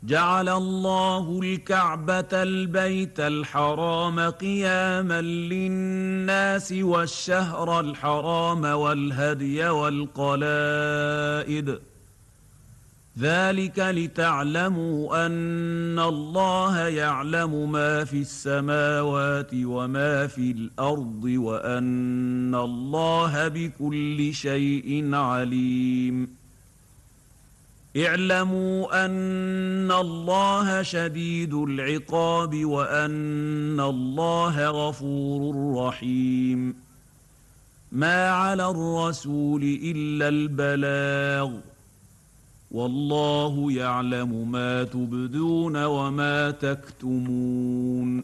جعل الله الكعبة البيت الحرام قياما للناس والشهر الحرام والهدي والقلائد ذلك لتعلموا أن الله يعلم ما في السماوات وما في الأرض وأن الله بكل شيء عليم. اعلموا أن الله شديد العقاب وأن الله غفور رحيم. ما على الرسول إلا البلاغ والله يعلم ما تبدون وما تكتمون.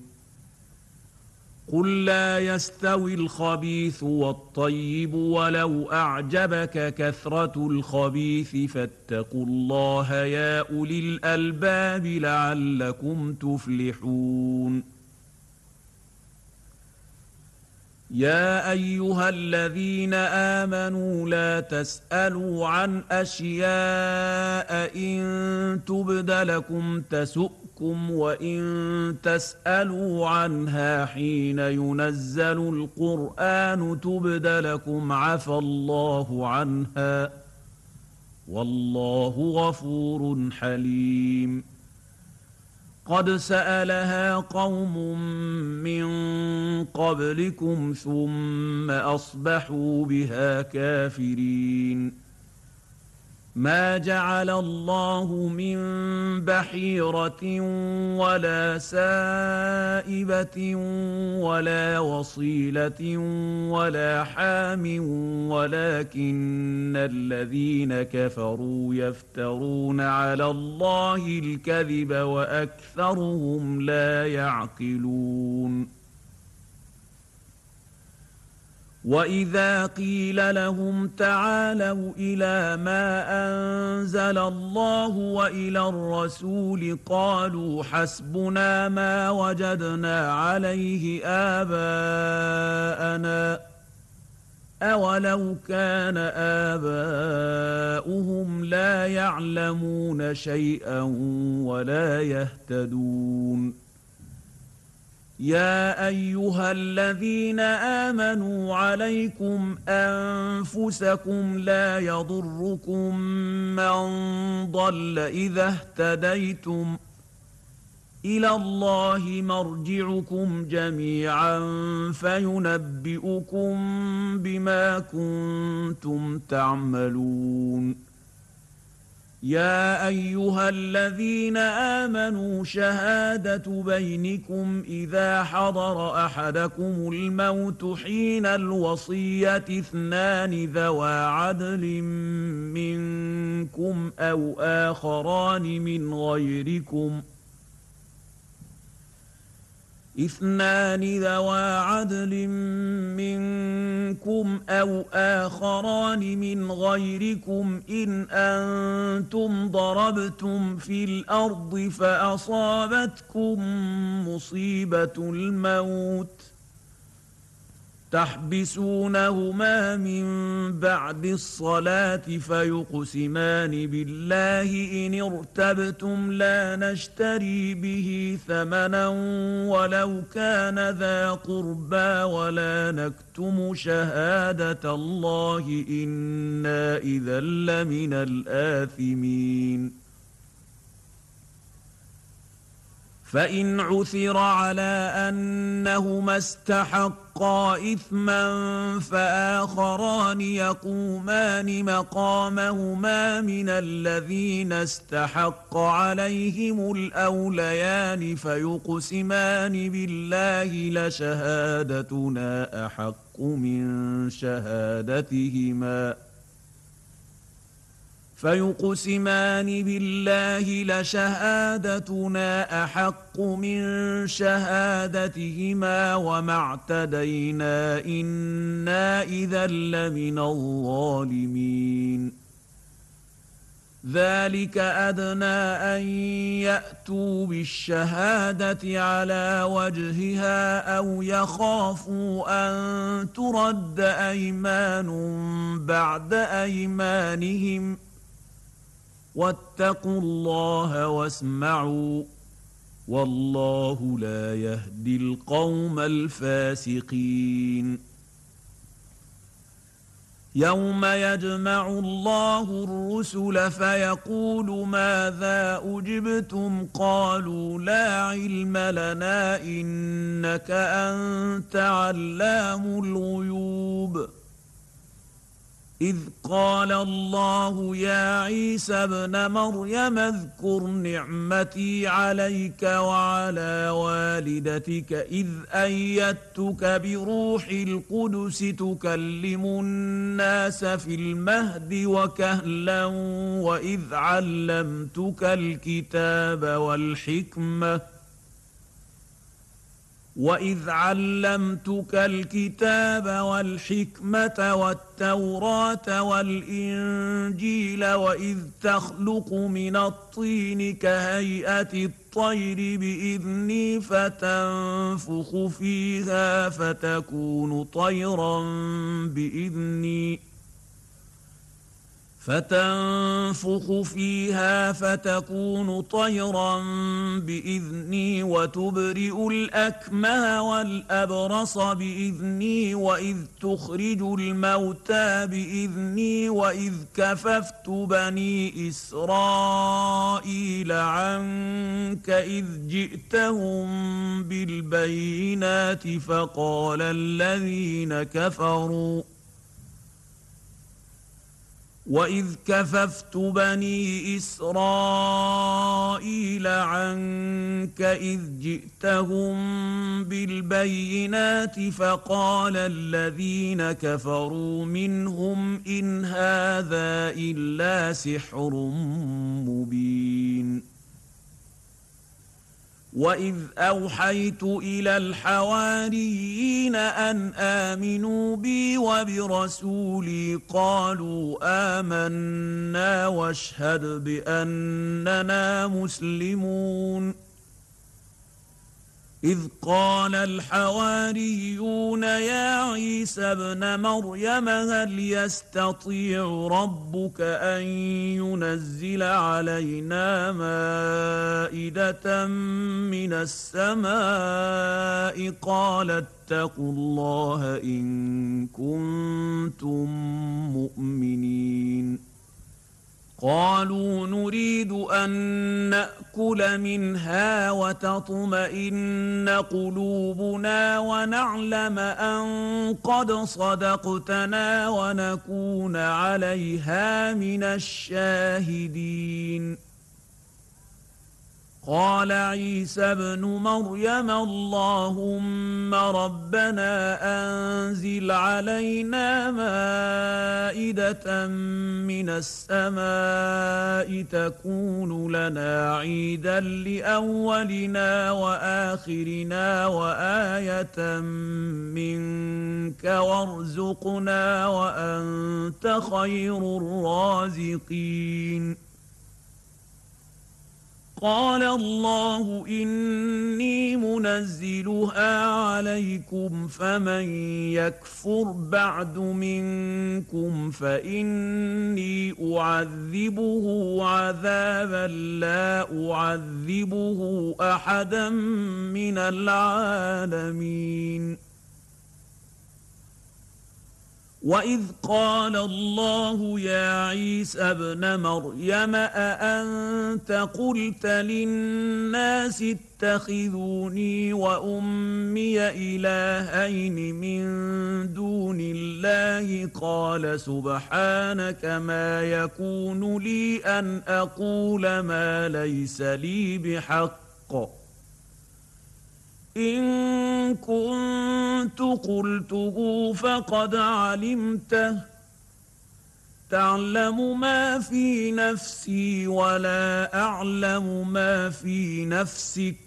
قل لا يستوي الخبيث والطيب ولو أعجبك كثرة الخبيث فاتقوا الله يا أولي الألباب لعلكم تفلحون. يا أيها الذين آمنوا لا تسألوا عن أشياء إن تبد لكم تسؤكم وإن تسألوا عنها حين ينزل القرآن تبد لكم عفى الله عنها والله غفور حليم. قد سألها قوم من قبلكم ثم أصبحوا بها كافرين. ما جعل الله من بحيرة ولا سائبة ولا وصيلة ولا حام ولكن الذين كفروا يفترون على الله الكذب وأكثرهم لا يعقلون. وإذا قيل لهم تعالوا إلى ما أنزل الله وإلى الرسول قالوا حسبنا ما وجدنا عليه آباءنا أولو كان آباؤهم لا يعلمون شيئا ولا يهتدون. يا أيها الذين آمنوا عليكم أنفسكم لا يضركم من ضل إذا اهتديتم إلى الله مرجعكم جميعا فينبئكم بما كنتم تعملون. يا أيها الذين آمنوا شهادة بينكم إذا حضر أحدكم الموت حين الوصية اثنان ذوى عدل منكم أو آخران من غيركم إن أنتم ضربتم في الأرض فأصابتكم مصيبة الموت تحبسونهما من بعد الصلاة فيقسمان بالله إن ارتبتم لا نشتري به ثمنا ولو كان ذا قربى ولا نكتم شهادة الله إنا إذا لمن الآثمين. فإن عثر على أنهما استحقا إثما فآخران يقومان مقامهما من الذين استحق عليهم الأوليان فيقسمان بالله لشهادتنا أحق من شهادتهما وما اعتدينا إنا إذا لمن الظالمين. ذلك أدنى أن يأتوا بالشهادة على وجهها أو يخافوا أن ترد أيمان بعد أيمانهم واتقوا الله واسمعوا والله لا يهدي القوم الفاسقين يوم يجمع الله الرسل فيقول ماذا أجبتم قالوا لا علم لنا إنك أنت علام الغيوب إذ قال الله يا عيسى ابن مريم اذكر نعمتي عليك وعلى والدتك إذ أيدتك بروح القدس تكلم الناس في المهد وكهلا وإذ علمتك الكتاب والحكمة والتوراة والإنجيل وإذ تخلق من الطين كهيئة الطير بإذني فتنفخ فيها فتكون طيرا بإذني وتبرئ الأكمه والأبرص بإذني وإذ تخرج الموتى بإذني وإذ كففت بني إسرائيل عنك إذ جئتهم بالبينات فقال الذين كفروا وإذ كففت بني إسرائيل عنك إذ جئتهم بالبينات فقال الذين كفروا منهم إن هذا إلا سحر مبين وإذ أوحيت إلى الحواريين أن آمنوا بي وبرسولي قالوا آمنا واشهد بأننا مسلمون إذ قال الحواريون يا عيسى ابن مريم هل يستطيع ربك أن ينزل علينا مائدة من السماء قال اتقوا الله إن كنتم مؤمنين قالوا نريد أن نأكل منها وتطمئن قلوبنا ونعلم أن قد صدقتنا ونكون عليها من الشاهدين قال عيسى ابن مريم اللهم ربنا أنزل علينا مائدة من السماء تكون لنا عيدا لأولنا وآخرنا وآية منك وارزقنا وأنت خير الرازقين قال الله إني منزلها عليكم فمن يكفر بعد منكم فإني أعذبه عذابا لا أعذبه أحدا من العالمين وإذ قال الله يا عيسى ابن مريم أأنت قلت للناس اتخذوني وأمي إلهين من دون الله قال سبحانك ما يكون لي أن أقول ما ليس لي بحق إن كنت قلته فقد علمته تعلم ما في نفسي ولا أعلم ما في نفسك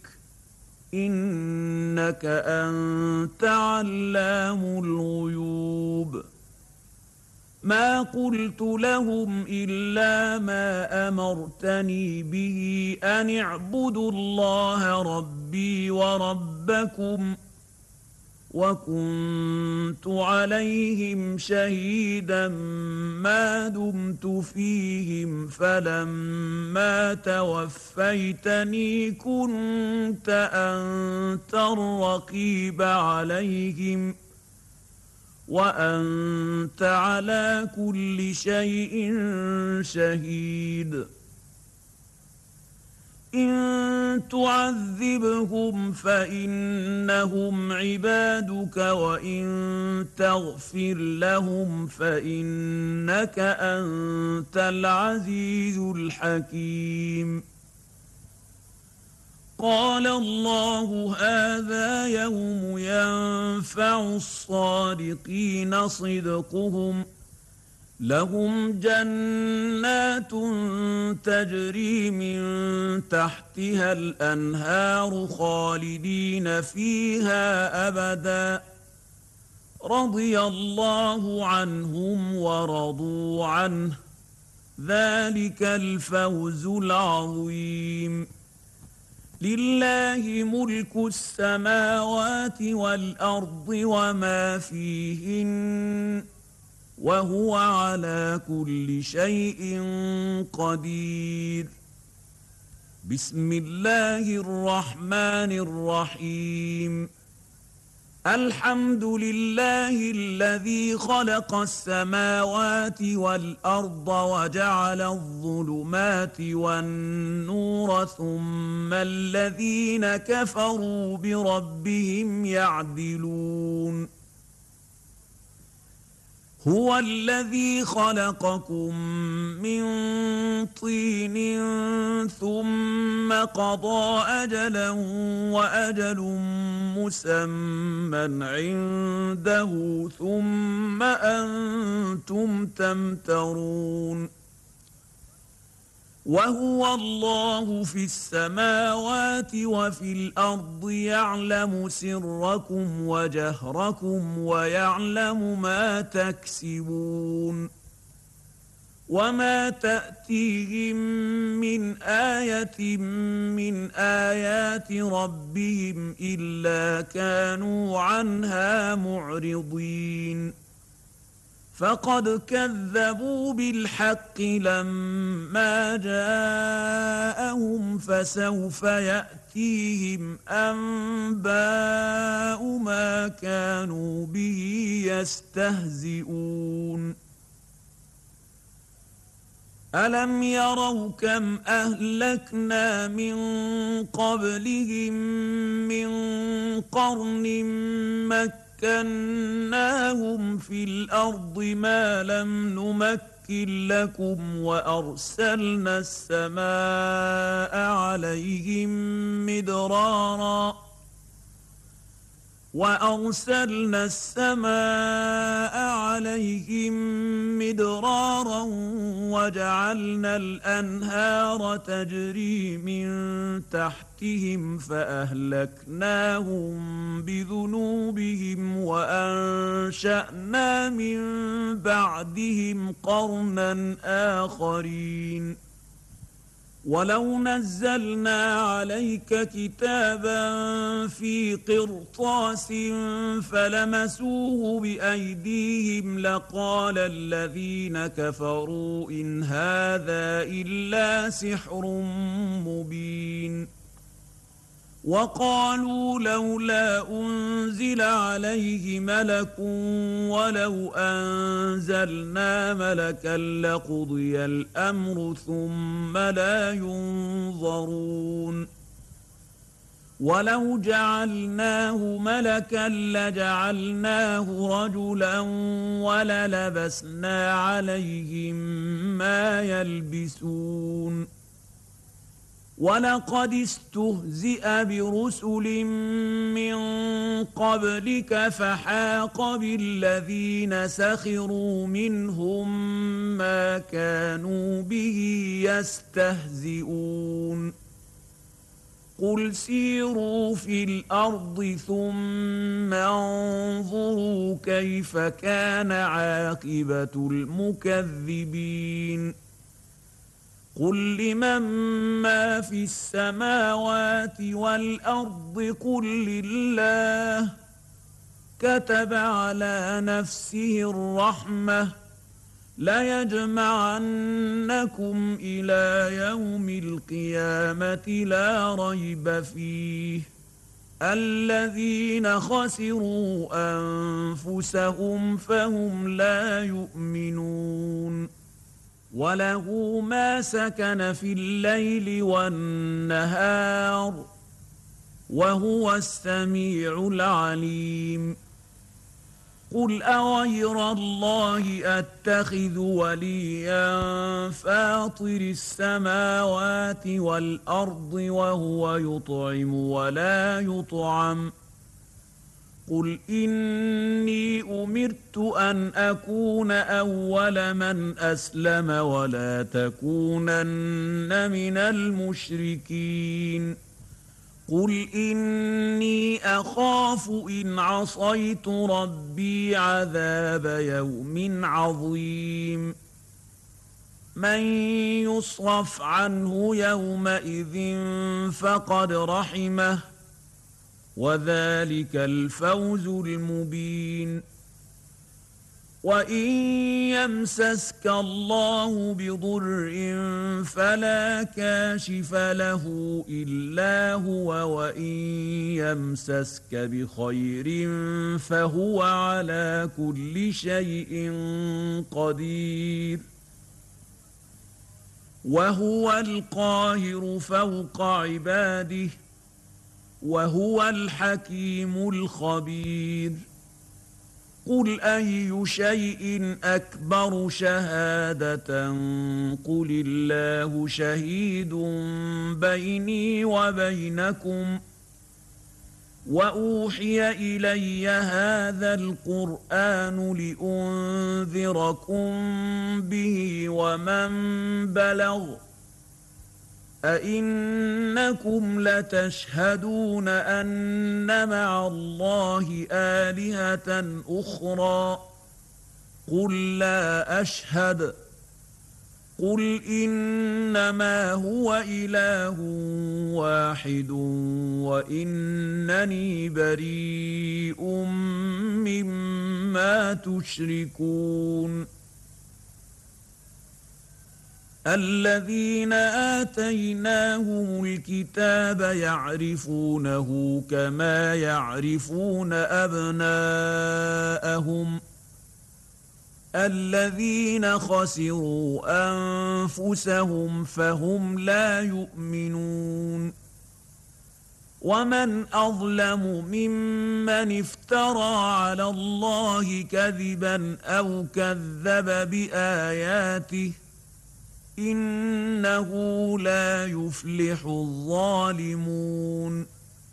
إنك أنت علام الغيوب ما قلت لهم إلا ما أمرتني به أن اعبدوا الله ربي وربكم وكنت عليهم شهيدا ما دمت فيهم فلما توفيتني كنت أنت الرقيب عليهم وأنت على كل شيء شهيد إن تعذبهم فإنهم عبادك وإن تغفر لهم فإنك أنت العزيز الحكيم قال الله هذا يوم ينفع الصادقين صدقهم لهم جنات تجري من تحتها الأنهار خالدين فيها أبدا رضي الله عنهم ورضوا عنه ذلك الفوز العظيم لله ملك السماوات والأرض وما فيهن وهو على كل شيء قدير بسم الله الرحمن الرحيم الحمد لله الذي خلق السماوات والأرض وجعل الظلمات والنور ثم الذين كفروا بربهم يعدلون هو الذي خلقكم من طين ثم قضى أجلا وأجل مسمى عنده ثم أنتم تمترون وهو الله في السماوات وفي الأرض يعلم سركم وجهركم ويعلم ما تكسبون وما تأتيهم من آية من آيات ربهم إلا كانوا عنها معرضين فقد كذبوا بالحق لما جاءهم فسوف يأتيهم أنباء ما كانوا به يستهزئون ألم يروا كم أهلكنا من قبلهم من قرن مكناهم في الأرض ما لم نمكن لكم وأرسلنا السماء عليهم مدرارا وجعلنا الأنهار تجري من تحتهم فأهلكناهم بذنوبهم وأنشأنا من بعدهم قرنا آخرين ولو نزلنا عليك كتابا في قرطاس فلمسوه بأيديهم لقال الذين كفروا إن هذا إلا سحر مبين وقالوا لولا أنزل عليه ملك ولو أنزلنا ملكا لقضي الأمر ثم لا ينظرون ولو جعلناه ملكا لجعلناه رجلا وللبسنا عليهم ما يلبسون ولقد استهزئ برسل من قبلك فحاق بالذين سخروا منهم ما كانوا به يستهزئون قل سيروا في الأرض ثم انظروا كيف كان عاقبة المكذبين قل لمن ما في السماوات والأرض قل لله كتب على نفسه الرحمة ليجمعنكم إلى يوم القيامة لا ريب فيه الذين خسروا أنفسهم فهم لا يؤمنون وله ما سكن في الليل والنهار وهو السميع العليم قل أغير الله أتخذ وليا فاطر السماوات والأرض وهو يطعم ولا يطعم قل إني أمرت أن أكون أول من أسلم ولا تكونن من المشركين قل إني أخاف إن عصيت ربي عذاب يوم عظيم من يصرف عنه يومئذ فقد رحمه وذلك الفوز المبين وإن يمسسك الله بضر فلا كاشف له إلا هو وإن يمسسك بخير فهو على كل شيء قدير وهو القاهر فوق عباده وهو الحكيم الخبير قل أي شيء أكبر شهادة قل الله شهيد بيني وبينكم وأوحي إلي هذا القرآن لأنذركم به ومن بلغ أئنكم لتشهدون أن مع الله آلهة أخرى قل لا أشهد قل إنما هو إله واحد وإنني بريء مما تشركون الذين آتيناهم الكتاب يعرفونه كما يعرفون أبناءهم الذين خسروا أنفسهم فهم لا يؤمنون ومن أظلم ممن افترى على الله كذبا أو كذب بآياته إنه لا يفلح الظالمون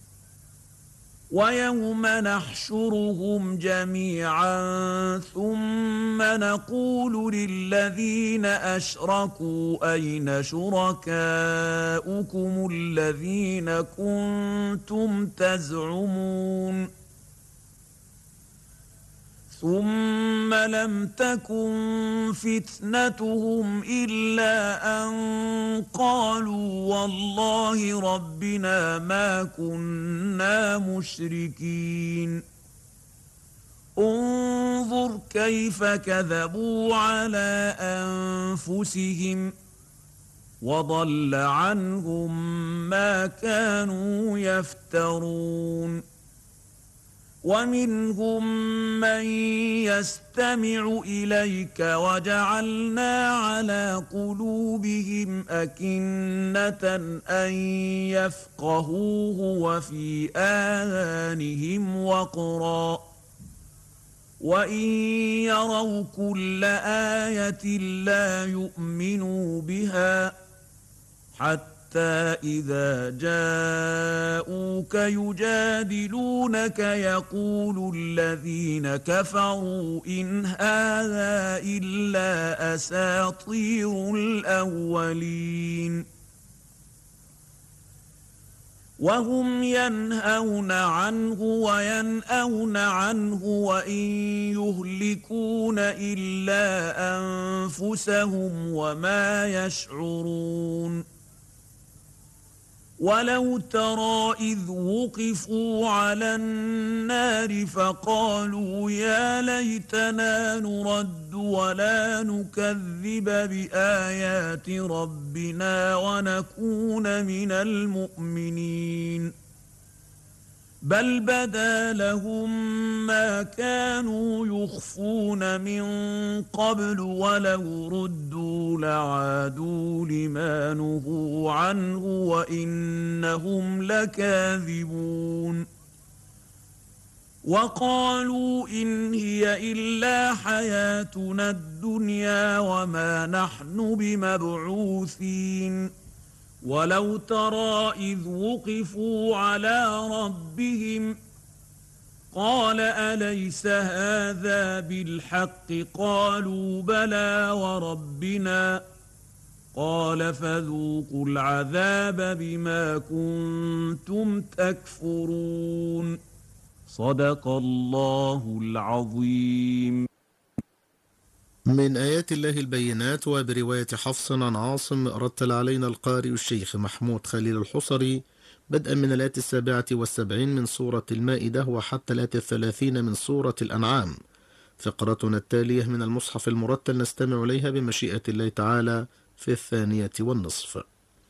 ويوم نحشرهم جميعا ثم نقول للذين أشركوا أين شركاؤكم الذين كنتم تزعمون ثم لم تكن فتنتهم إلا أن قالوا والله ربنا ما كنا مشركين انظر كيف كذبوا على أنفسهم وضل عنهم ما كانوا يفترون ومنهم من يستمع إليك وجعلنا على قلوبهم أكنة أن يفقهوه وفي آذانهم وقرا وإن يروا كل آية لا يؤمنوا بها حتى إذا جاءوك يجادلونك يقول الذين كفروا إن هذا إلا أساطير الأولين وهم ينهون عنه وينأون عنه وإن يهلكون إلا أنفسهم وما يشعرون ولو ترى إذ وقفوا على النار فقالوا يا ليتنا نرد ولا نكذب بآيات ربنا ونكون من المؤمنين بل بدا لهم ما كانوا يخفون من قبل ولو ردوا لعادوا لما نهوا عنه وإنهم لكاذبون وقالوا إن هي إلا حياتنا الدنيا وما نحن بمبعوثين ولو ترى إذ وقفوا على ربهم قال أليس هذا بالحق قالوا بلى وربنا قال فذوقوا العذاب بما كنتم تكفرون صدق الله العظيم. من آيات الله البينات وبرواية حفص عن عاصم رتل علينا القارئ الشيخ محمود خليل الحصري بدءا من الآية 77 من سورة المائدة وحتى الآية 30 من سورة الأنعام. فقرتنا التالية من المصحف المرتل نستمع إليها بمشيئة الله تعالى في 2:30.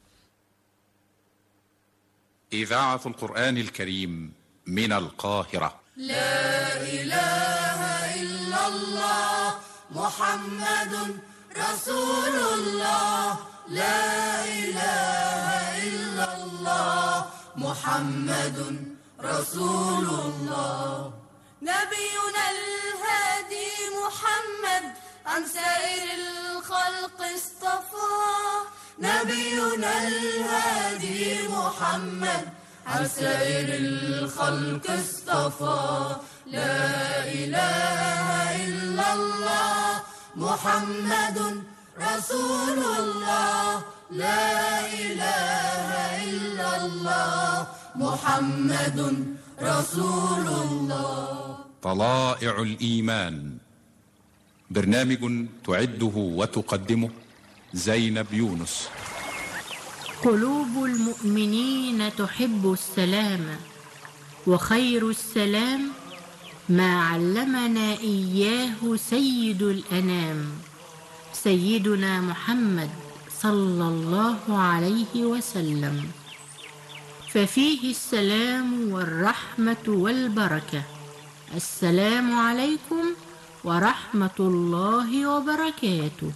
إذاعة القرآن الكريم من القاهرة. لا إله إلا الله محمد رسول الله لا إله إلا الله محمد رسول الله نبينا الهادي محمد عن سائر الخلق اصطفاه نبينا الهادي محمد عن سائر الخلق اصطفاه لا إله إلا الله محمد رسول الله لا إله إلا الله محمد رسول الله. طلائع الإيمان، برنامج تعده وتقدمه زينب يونس. قلوب المؤمنين تحب السلام، وخير السلام ما علمنا إياه سيد الأنام سيدنا محمد صلى الله عليه وسلم، ففيه السلام والرحمة والبركة. السلام عليكم ورحمة الله وبركاته.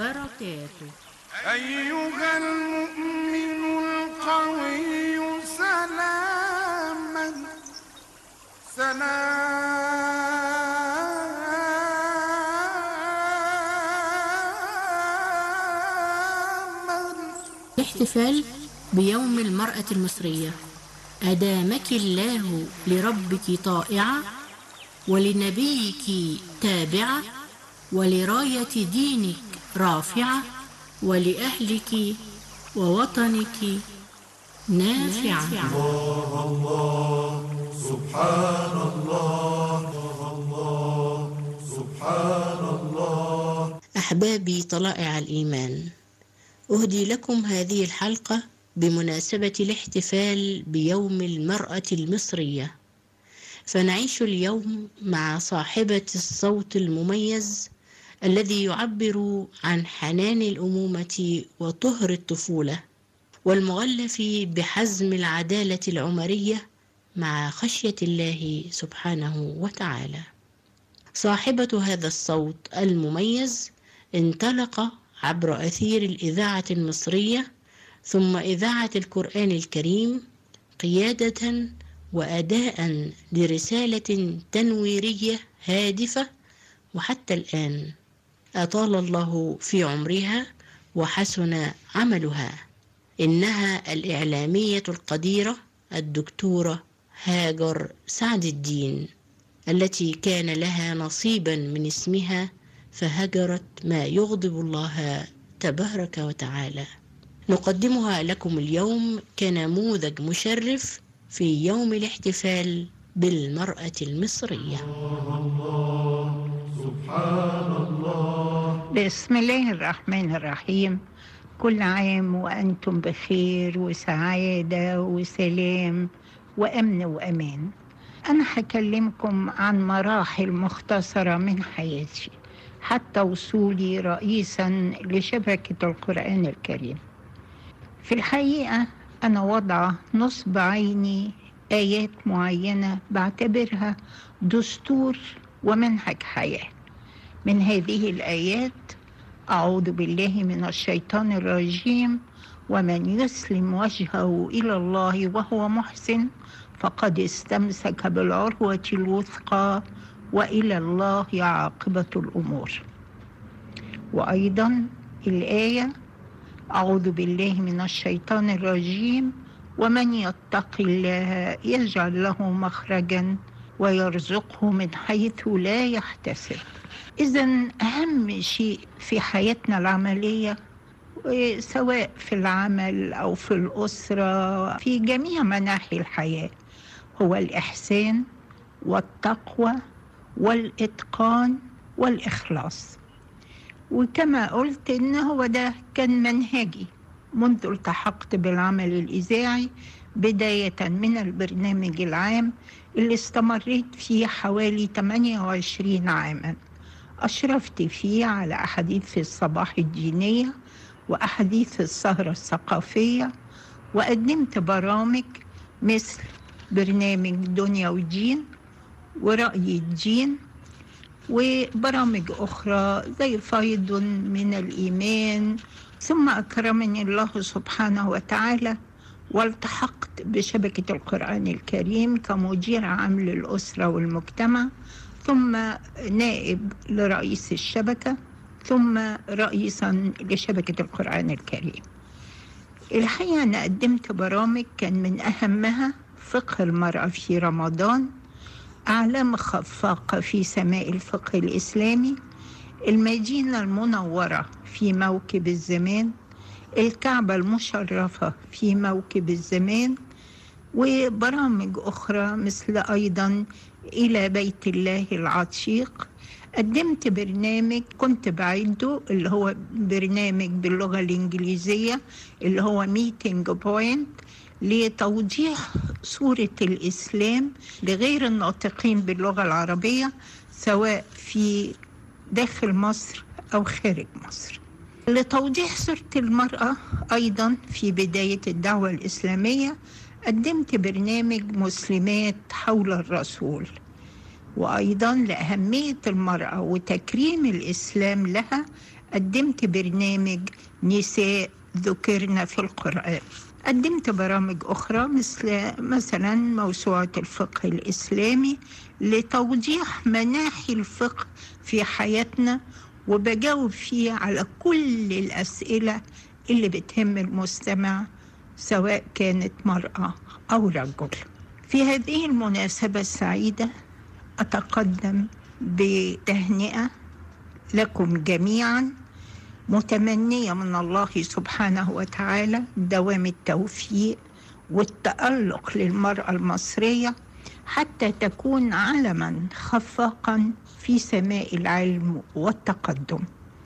أيها المؤمن القوي سلاما الاحتفال بيوم المرأة المصرية أدامك الله لربك طائعة ولنبيك تابعة ولراية دينك رافعة ولأهلك ووطنك نافعة. الله الله سبحان الله الله سبحان الله. أحبابي طلائع الإيمان، أهدي لكم هذه الحلقة بمناسبة الاحتفال بيوم المرأة المصرية، فنعيش اليوم مع صاحبة الصوت المميز الذي يعبر عن حنان الأمومة وطهر الطفولة، والمغلف بحزم العدالة العمرية مع خشية الله سبحانه وتعالى. صاحبة هذا الصوت المميز انطلق عبر أثير الإذاعة المصرية ثم إذاعة القرآن الكريم قيادة وأداء لرسالة تنويرية هادفة، وحتى الآن أطال الله في عمرها وحسن عملها. إنها الإعلامية القديرة الدكتورة هاجر سعد الدين، التي كان لها نصيبا من اسمها فهجرت ما يغضب الله تبارك وتعالى. نقدمها لكم اليوم كنموذج مشرف في يوم الاحتفال بالمرأة المصرية. سبحان الله. بسم الله الرحمن الرحيم. كل عام وأنتم بخير وسعادة وسلام وأمن وأمان. أنا هكلمكم عن مراحل مختصرة من حياتي حتى وصولي رئيسا لشبكة القرآن الكريم. في الحقيقة أنا وضع نصب عيني آيات معينة بعتبرها دستور ومنهج حياة. من هذه الآيات: أعوذ بالله من الشيطان الرجيم، ومن يسلم وجهه إلى الله وهو محسن فقد استمسك بالعروة الوثقى وإلى الله عاقبة الأمور. وأيضا الآية: أعوذ بالله من الشيطان الرجيم، ومن يتق الله يجعل له مخرجا ويرزقه من حيث لا يحتسب. إذن أهم شيء في حياتنا العملية، سواء في العمل أو في الأسرة، في جميع مناحي الحياة، هو الإحسان والتقوى والإتقان والإخلاص. وكما قلت إن هو ده كان منهجي منذ التحقت بالعمل الإذاعي، بداية من البرنامج العام اللي استمريت فيه حوالي 28 عاما. أشرفت فيه على أحاديث الصباح الدينية وأحاديث السهرة الثقافية، وقدمت برامج مثل برنامج دنيا ودين ورأي الدين، وبرامج أخرى زي فيض من الإيمان. ثم أكرمني الله سبحانه وتعالى والتحقت بشبكة القرآن الكريم كمدير عام للأسرة والمجتمع، ثم نائب لرئيس الشبكة، ثم رئيسا لشبكة القرآن الكريم. الحقيقة أنا قدمت برامج كان من أهمها فقه المرأة في رمضان، أعلام خفاقة في سماء الفقه الإسلامي، المدينة المنورة في موكب الزمان، الكعبة المشرفة في موكب الزمان، وبرامج أخرى مثل أيضا إلى بيت الله العتيق. قدمت برنامج كنت بعده اللي هو برنامج باللغة الإنجليزية اللي هو ميتينج بوينت، لتوضيح صورة الإسلام لغير الناطقين باللغة العربية سواء في داخل مصر أو خارج مصر. لتوضيح صورة المرأة أيضا في بداية الدعوة الإسلامية قدمت برنامج مسلمات حول الرسول. وأيضا لأهمية المرأة وتكريم الإسلام لها قدمت برنامج نساء ذكرنا في القرآن. قدمت برامج أخرى مثلا موسوعة الفقه الإسلامي لتوضيح مناحي الفقه في حياتنا، وبجاوب فيه على كل الأسئلة اللي بتهم المستمع سواء كانت مرأة أو رجل. في هذه المناسبة السعيدة أتقدم بتهنئة لكم جميعا، متمنية من الله سبحانه وتعالى دوام التوفيق والتألق للمرأة المصرية حتى تكون علما خفاقا في سماء العلم والتقدم،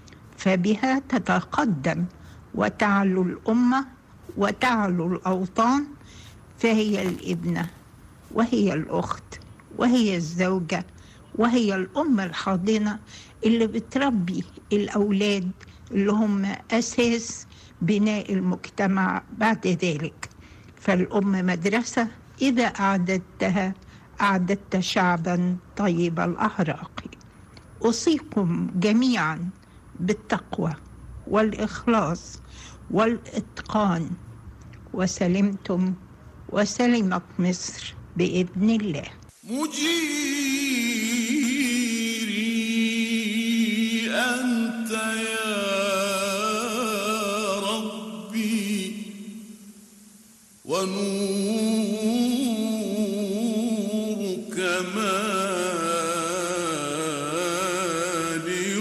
فبها تتقدم وتعلو الأمة وتعلو الأوطان، فهي الابنة وهي الأخت وهي الزوجة وهي الأم الحاضنة اللي بتربي الأولاد اللي هم أساس بناء المجتمع بعد ذلك. فالأم مدرسة، إذا أعددتها أعددت شعبا طيب الأعراق. أوصيكم جميعا بالتقوى والإخلاص والإتقان، وسلمتم وسلمت مصر بإذن الله. مجيري أنت يا ربي، ونورك مالئ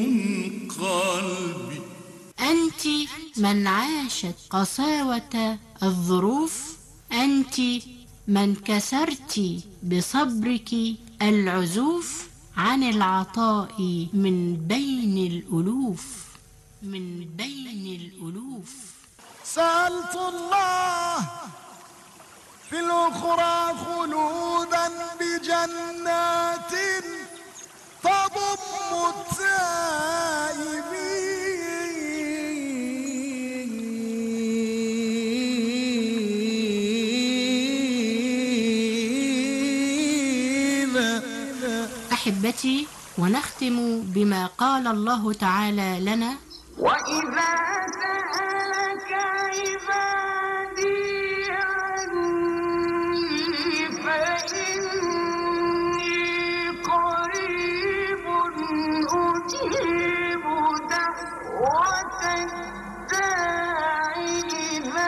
قلبي. أنت من عاشت قساوة الظروف، أنت من كسرت بصبرك العزوف عن العطاء من بين الألوف. من بين الألوف. سألت الله في الأخرى خلودا بجنات تضم التائبين. أحبتي، ونختم بما قال الله تعالى لنا: وإذا سألك عبادي عني فإني قريب أجيب دعوة الداع إذا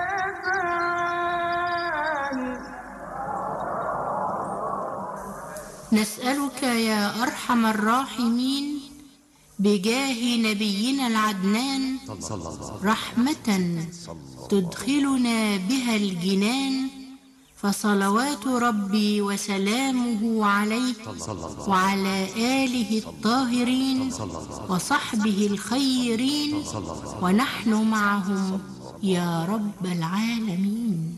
دعان. نسألك يا أرحم الراحمين بجاه نبينا العدنان رحمة تدخلنا بها الجنان، فصلوات ربي وسلامه عليه وعلى آله الطاهرين وصحبه الخيرين، ونحن معهم يا رب العالمين.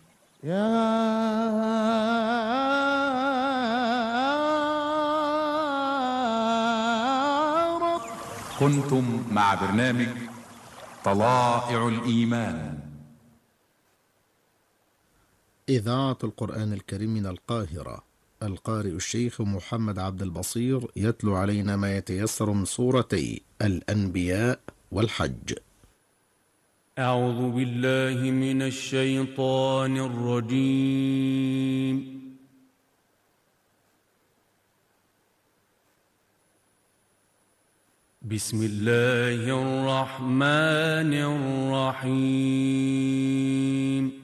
كنتم مع برنامج طلائع الإيمان. إذاعة القرآن الكريم من القاهرة. القارئ الشيخ محمد عبد البصير يتلو علينا ما يتيسر من سورتي الأنبياء والحج. أعوذ بالله من الشيطان الرجيم. بسم الله الرحمن الرحيم.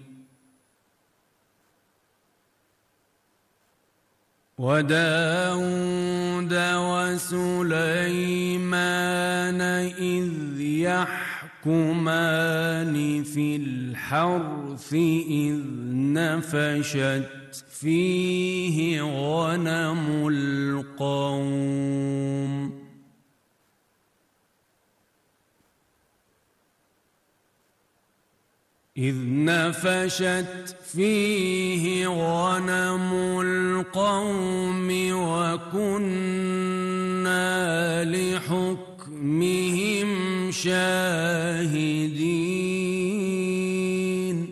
وداود وسليمان إذ يحكمان في الحرث إذ نفشت فيه غنم القوم إذ نفشت فيه غنم القوم وكنا لحكمهم شاهدين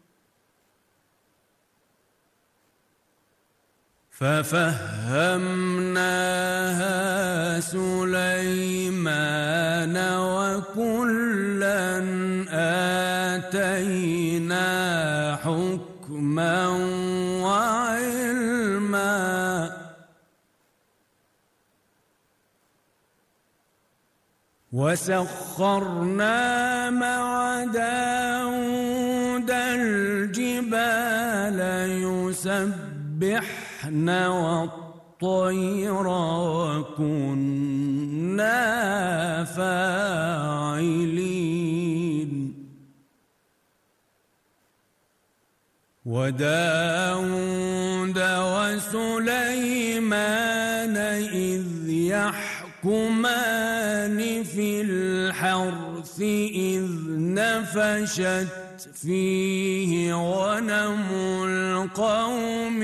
ففهمناها سليمان وكلا آتينا حكما وعلما وسخرنا مع داود الجبال يسبحن والطير وكنا فاعلين وداود وسليمان إذ يحكمان في الحرث إذ نفشت فيه غنم القوم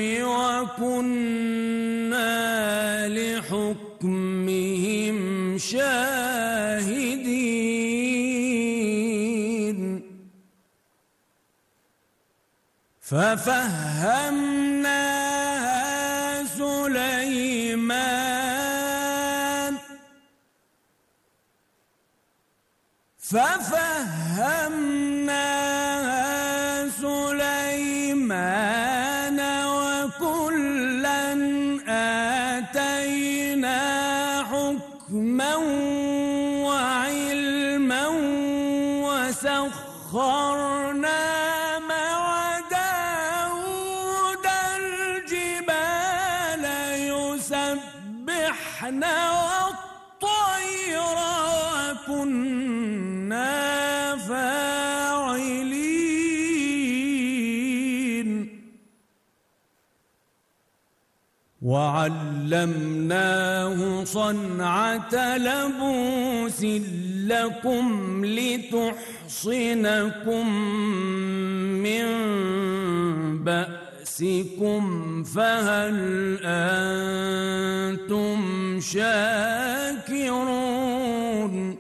وكنا لحكمهم شاهدين ففهمناها سليمان وكلا آتينا حكما وعلما وسخرنا مع داود الجبال يسبحن والطير وكنا فاعلين وعلمناه صنعة لبوس لكم لتحصنكم من بأسكم فهل أنتم شاكرون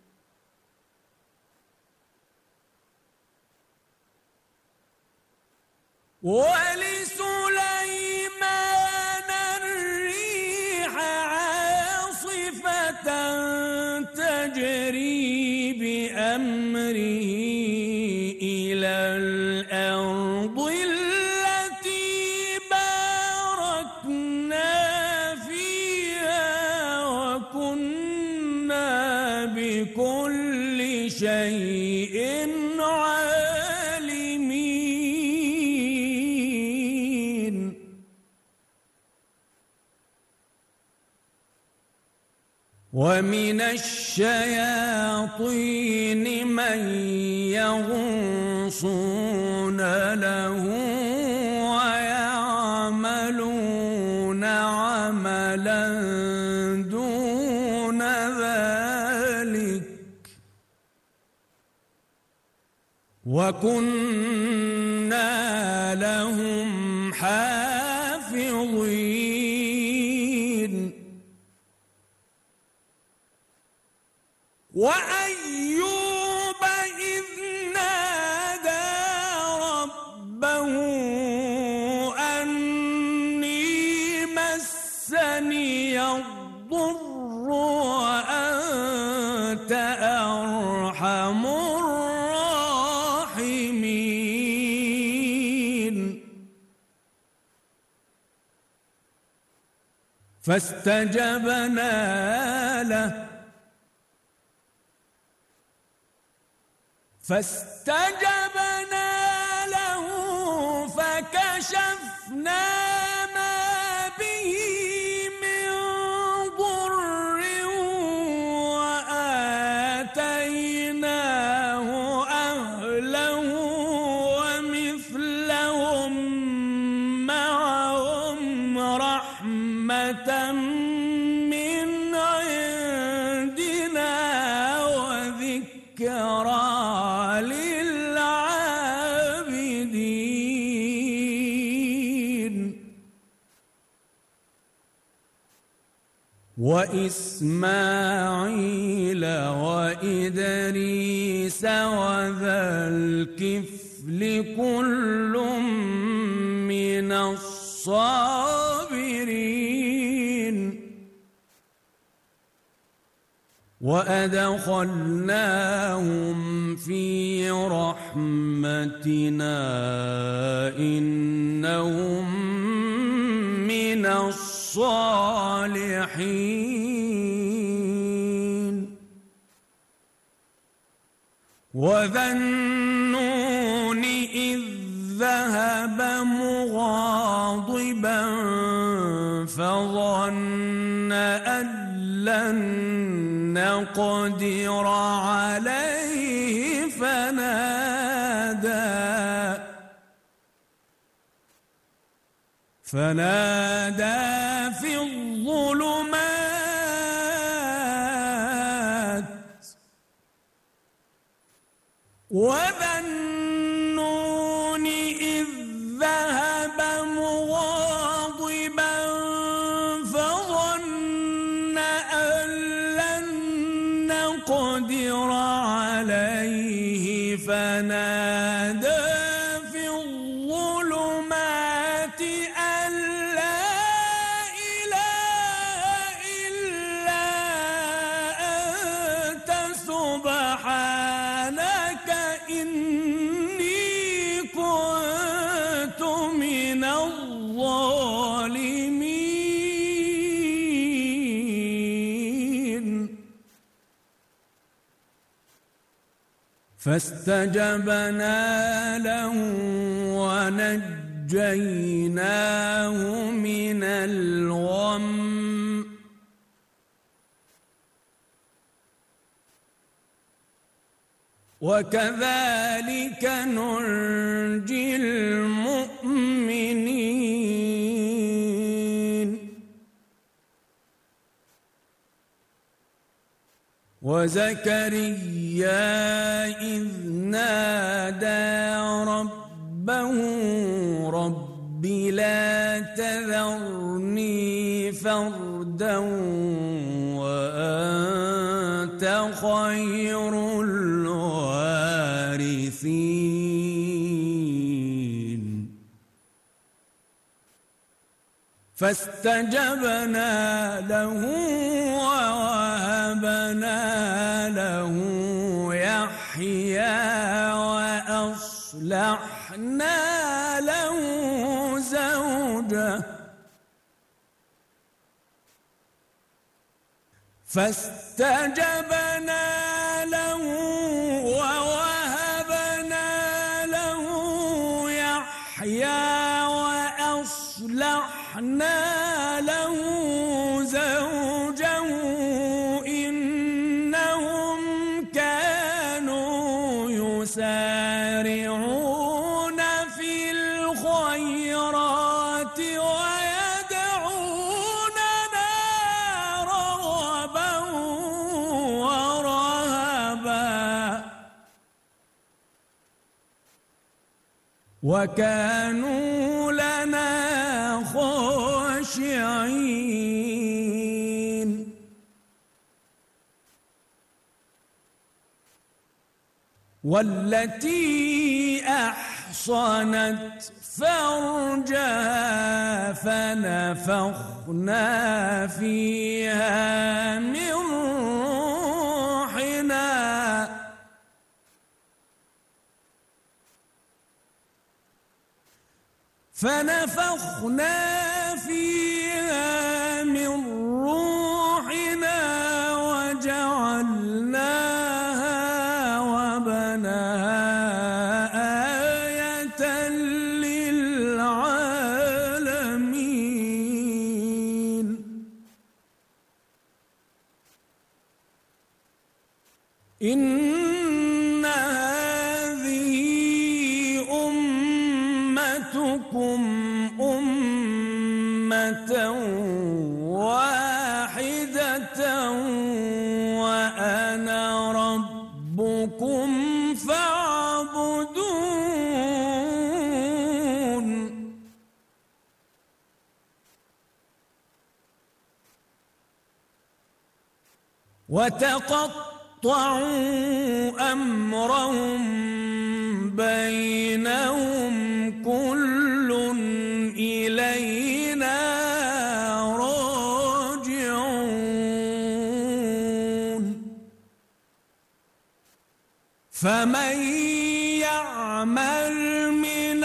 ولسليمان الريح عاصفة تجري بأمره إلى الأرض التي باركنا فيها وكنا بكل شيء عالمين ومن الشياطين من يغوصون له ويعملون عملا دون ذلك وكنا لهم حافظين وأيوب إذ نادى ربه أني مسني الضر وأنت أرحم الراحمين فاستجبنا له فكشفنا ما به من ضر وآتيناه أهله ومثلهم معهم رحمة من عندنا وذكرى وإسماعيل وإدريس وذا الكفل كل من الصابرين وأدخلناهم في رحمتنا إنهم من الصالحين وذا النون إذ ذهب مغاضبا فظن أن لن نقدر عليه فنادى في الظلمات وذا النون إذ ذهب مغاضبا فظن أن لن نقدر عليه فنادى في الظلمات أن لا إله إلا أنت سبحانك إني كنت من الظالمين فاستجبنا له ونجيناه من الغم وكذلك ننجي المؤمنين وزكريا إذ نادى ربه رب لا تذرني فردا وأنت خير الوارثين فاستجبنا له ووهبنا له يحيى وأصلحنا له زوجه فاستجبنا له ووهبنا له يحيى وأصلحنا له زوجه إنهم كانوا يسارعون في الخيرات ويدعوننا رغبا ورهبا وكانوا لنا خاشعين والتي أحصنت فرجها فنفخنا فيها من روحنا وجعلناها وبناها آية للعالمين إن هذه أمتكم أمة واحدة وأنا ربكم فاعبدون وتقطعوا أمرهم بينهم كل إلينا راجعون فمن يعمل من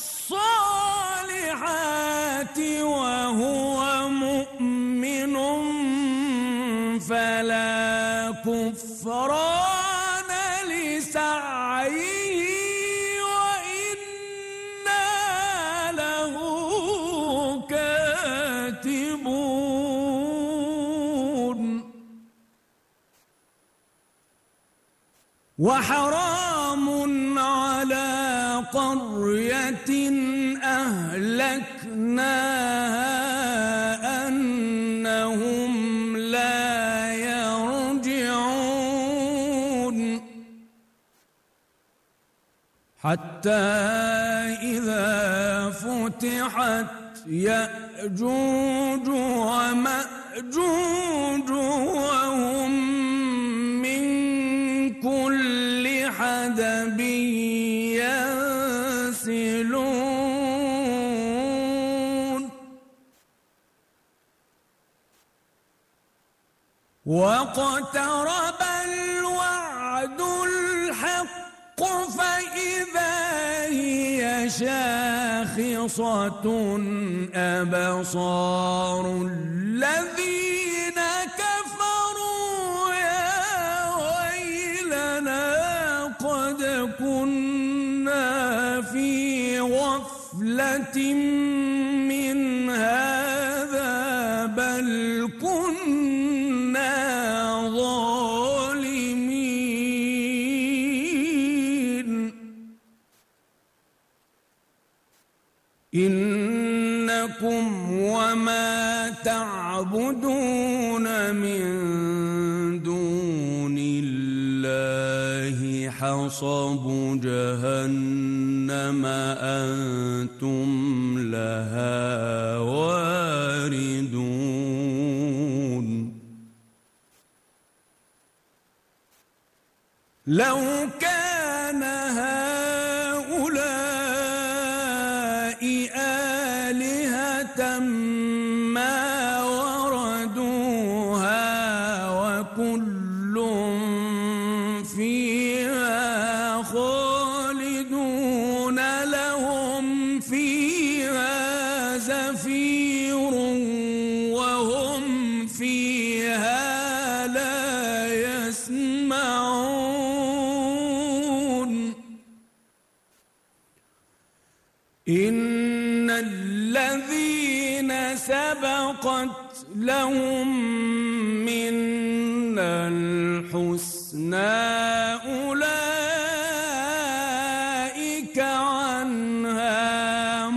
الصالحات وهو مؤمن فلا كفران لسعيه وإنا له كاتبون وحرام على قرية أهلكناها أنهم لا يرجعون حتى إذا فتحت يأجوج ومأجوج وهم من كل حدب ينسلون واقترب الوعد الحق فإذا هي شاخصة أبصار الذين كفروا يا ويلنا قد كنا في غفلة من هذا بل كنا ظالمين إنكم وما تعبدون من دون حصب جهنم أنتم لها واردون لو كان هؤلاء آلهة ما وردوها وكل فيها خالدون لهم فيها زفير وهم فيها لا يسمعون إن الذين سبقت لهم منا الحسنى أولئك عنها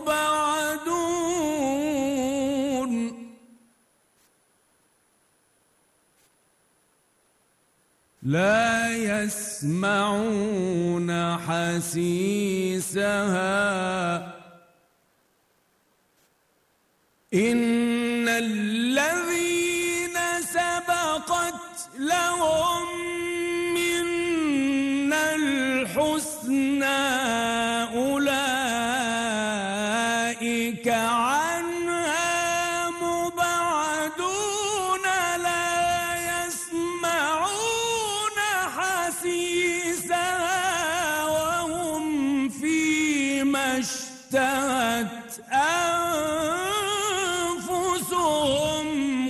مبعدون لا يسمعون حسيسها إن الذين سبقت لهم منا الحسنى أولئك عنها مبعدون لا يسمعون حسيسها وهم فيما اشتهت أنفسهم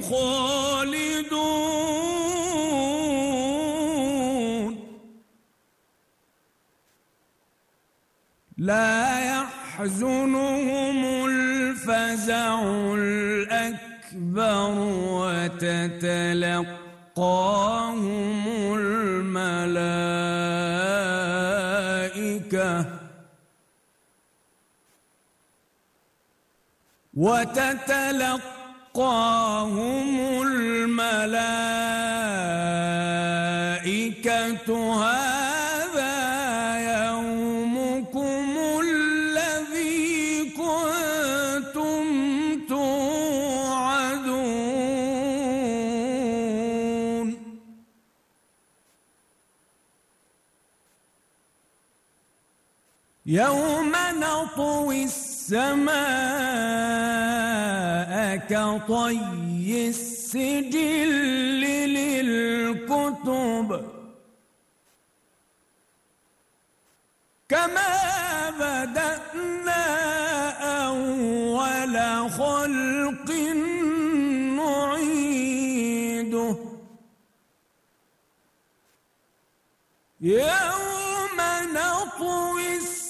خالدون لا يحزنهم الفزع الأكبر وتتلقاهم الملائكة هذا يومكم الذي كنتم توعدون يوم نطوي السماء كطي السجل للكتب كما بدأنا أول خلق نعيده يوم نطوي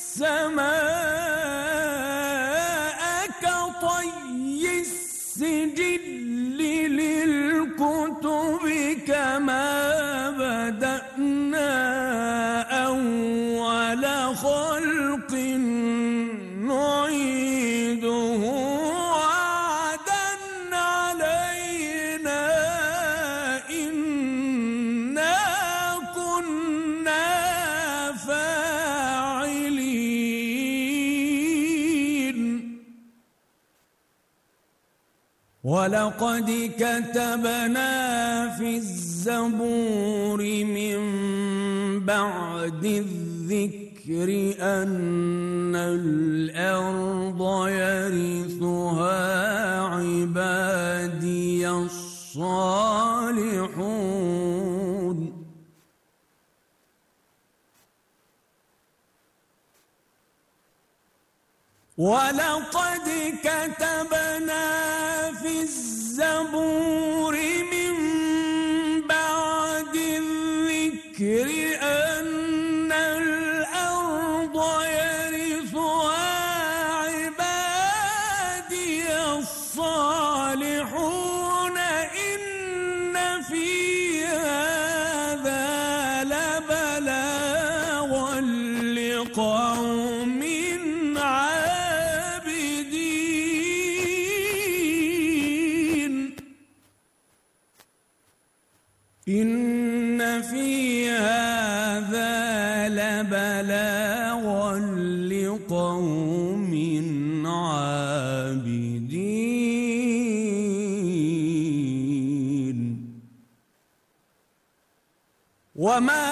السماء كطي السجل للكتب كما بدأنا أول خلق نعيده وعدا علينا إنا كنا فاعلين ولقد كتبنا في الزبور من بعد الذكر أن الأرض يرثها عبادي الصالحون ولقد كتبنا في الزبور من بعد الذكر أن الأرض يرثها عبادي الصالحون إن في هذا لبلاغا لقوم عابدين وما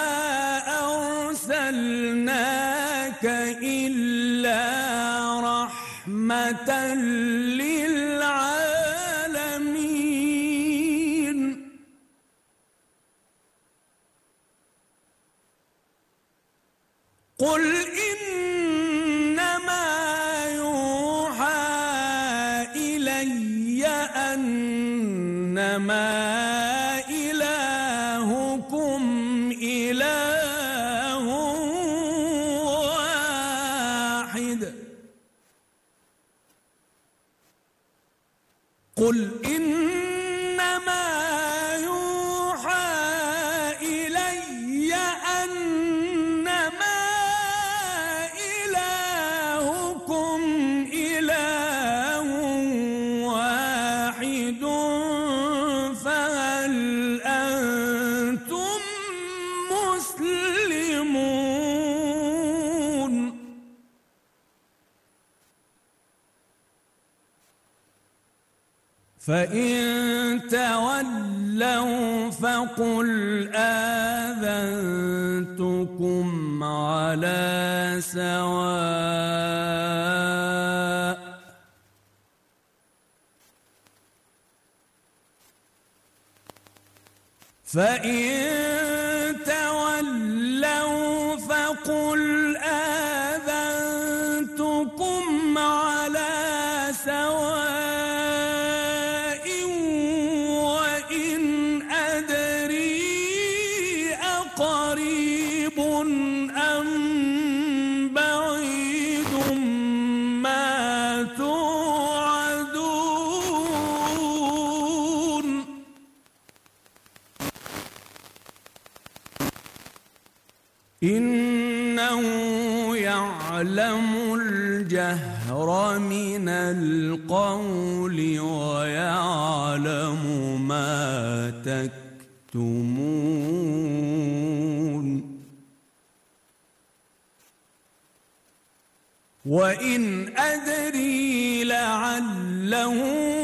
أرسلناك إلا رحمة للعالمين قل إنما يوحى إلي أنما إلهكم إله واحد قل إنما يوحى إلي أنما إلهكم إله واحد فهل أنتم مسلمون فإن تولوا فقل آذنتكم على سواء فإن تولوا فقل آذنتكم على سواء وإن أدري أقريب أم بعيد ما توعدون إنه يعلم الجهر من القول ويعلم ما تكتمون وإن أدري لعله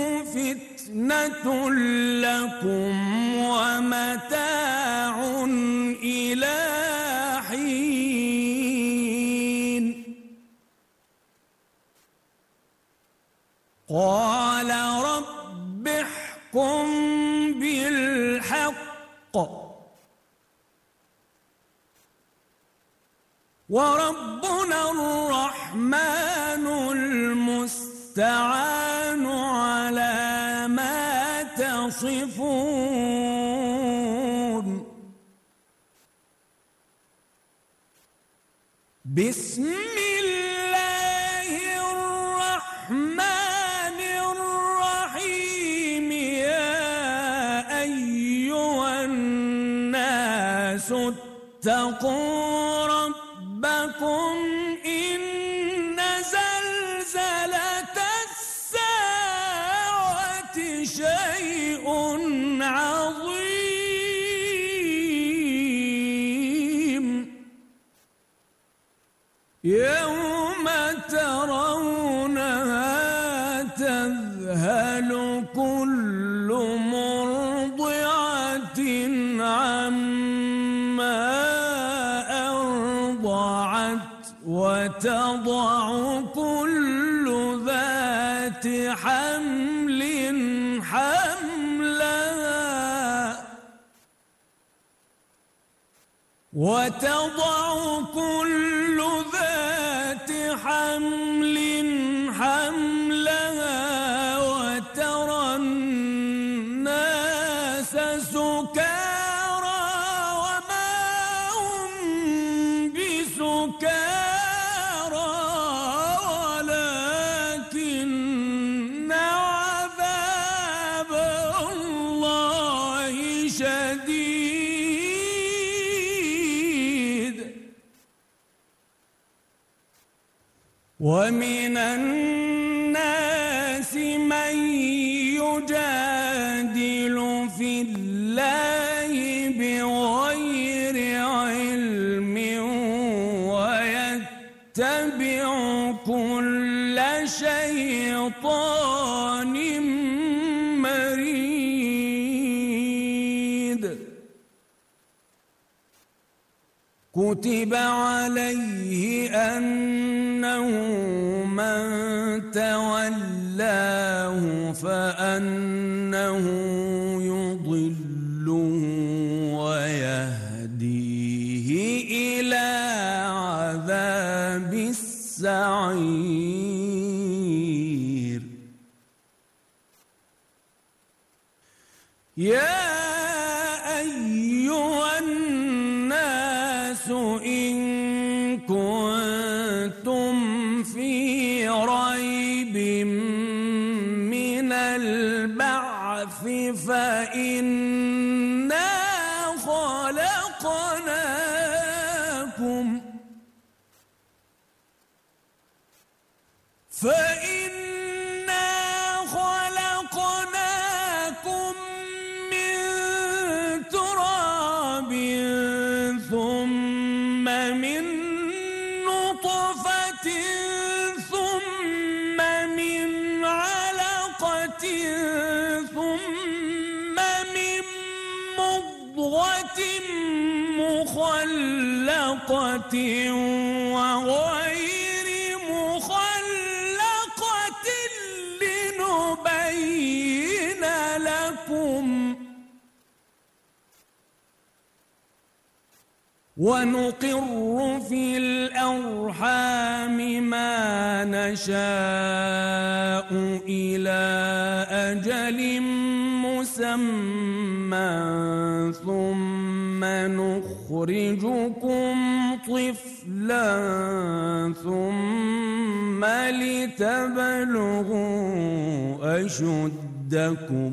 فتنة لكم ومتاع إلى حين قال رب احكم بالحق وربنا الرحمن المستعان على ما تصفون بسم الله الرحمن الرحيم يا أيها الناس اتقوا ربكم إن زلزلة الساعة شيء عظيم يوم ترونها تذهل كل مرضعة عما أرضعت وتضع كل ذات حمل حملها وتضع كل ذات حمل حملها وترى الناس سكارى وما هم بسكارى ولكن عذاب الله شديد ومن الناس من يجادل في الله بغير علم ويتبع كل شيطان مريد كتب عليه أنه من تولاه فأنه يضله ويهديه إلى عذاب السعير. يا أيها الناس إن كنتم في ريب من البعث فإنا خلقناكم من تراب ثم من نطفة ثم من علقة ثم من مضغة مخلقة وغير مخلقة لنبين لكم ونقر في الأرحام ما نشاء إلى أجل مسمى ثم نخرجكم طفلا ثم لتبلغوا أشدكم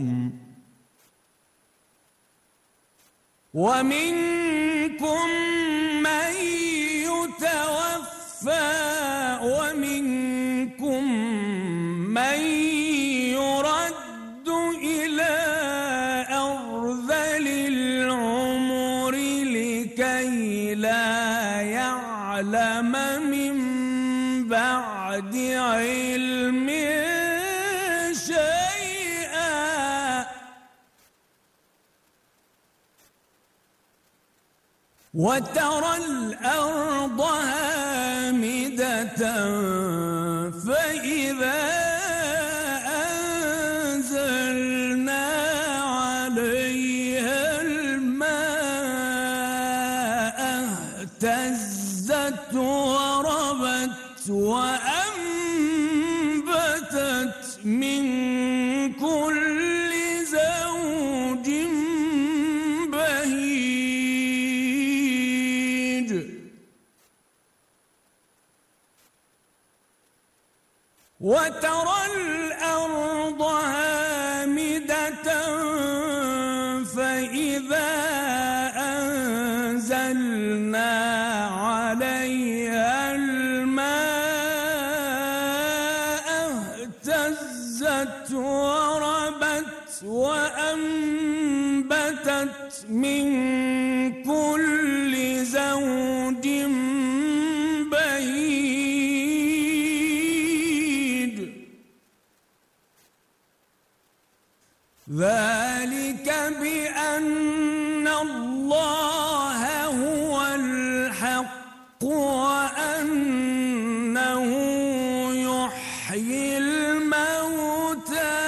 ومنكم من يتوفى ومنكم من يرد إلى أرذل العمر لكي لا يعلم من بعد علم شيئا وترى الأرض هامدة فإذا أنزلنا عليها الماء اهتزت وربت وأنبتت من كل زوج بهيج وترى الأرض هامدة فإذا أنزلنا عليها الماء اهتزت وربت وأنبتت من كل زوج بهيج ذلك بأن الله هو الحق وأنه يحيي الموتى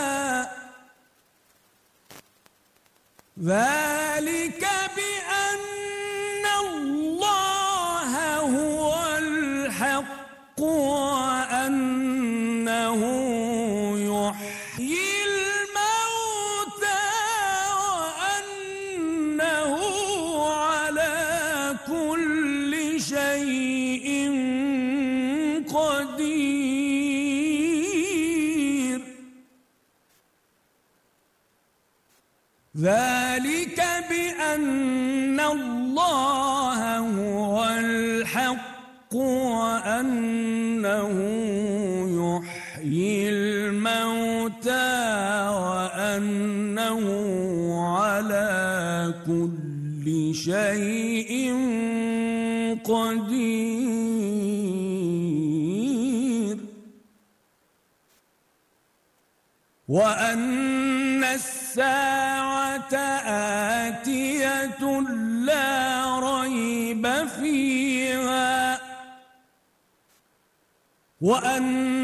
ذلك بأن الله هو الحق وأنه يحيي الموتى وأنه على كل شيء قدير ذلك بأن الله هو الحق وأنه يحيي الموتى وأنه على كل شيء قدير وأن الساعة آتية لا ريب فيها وأن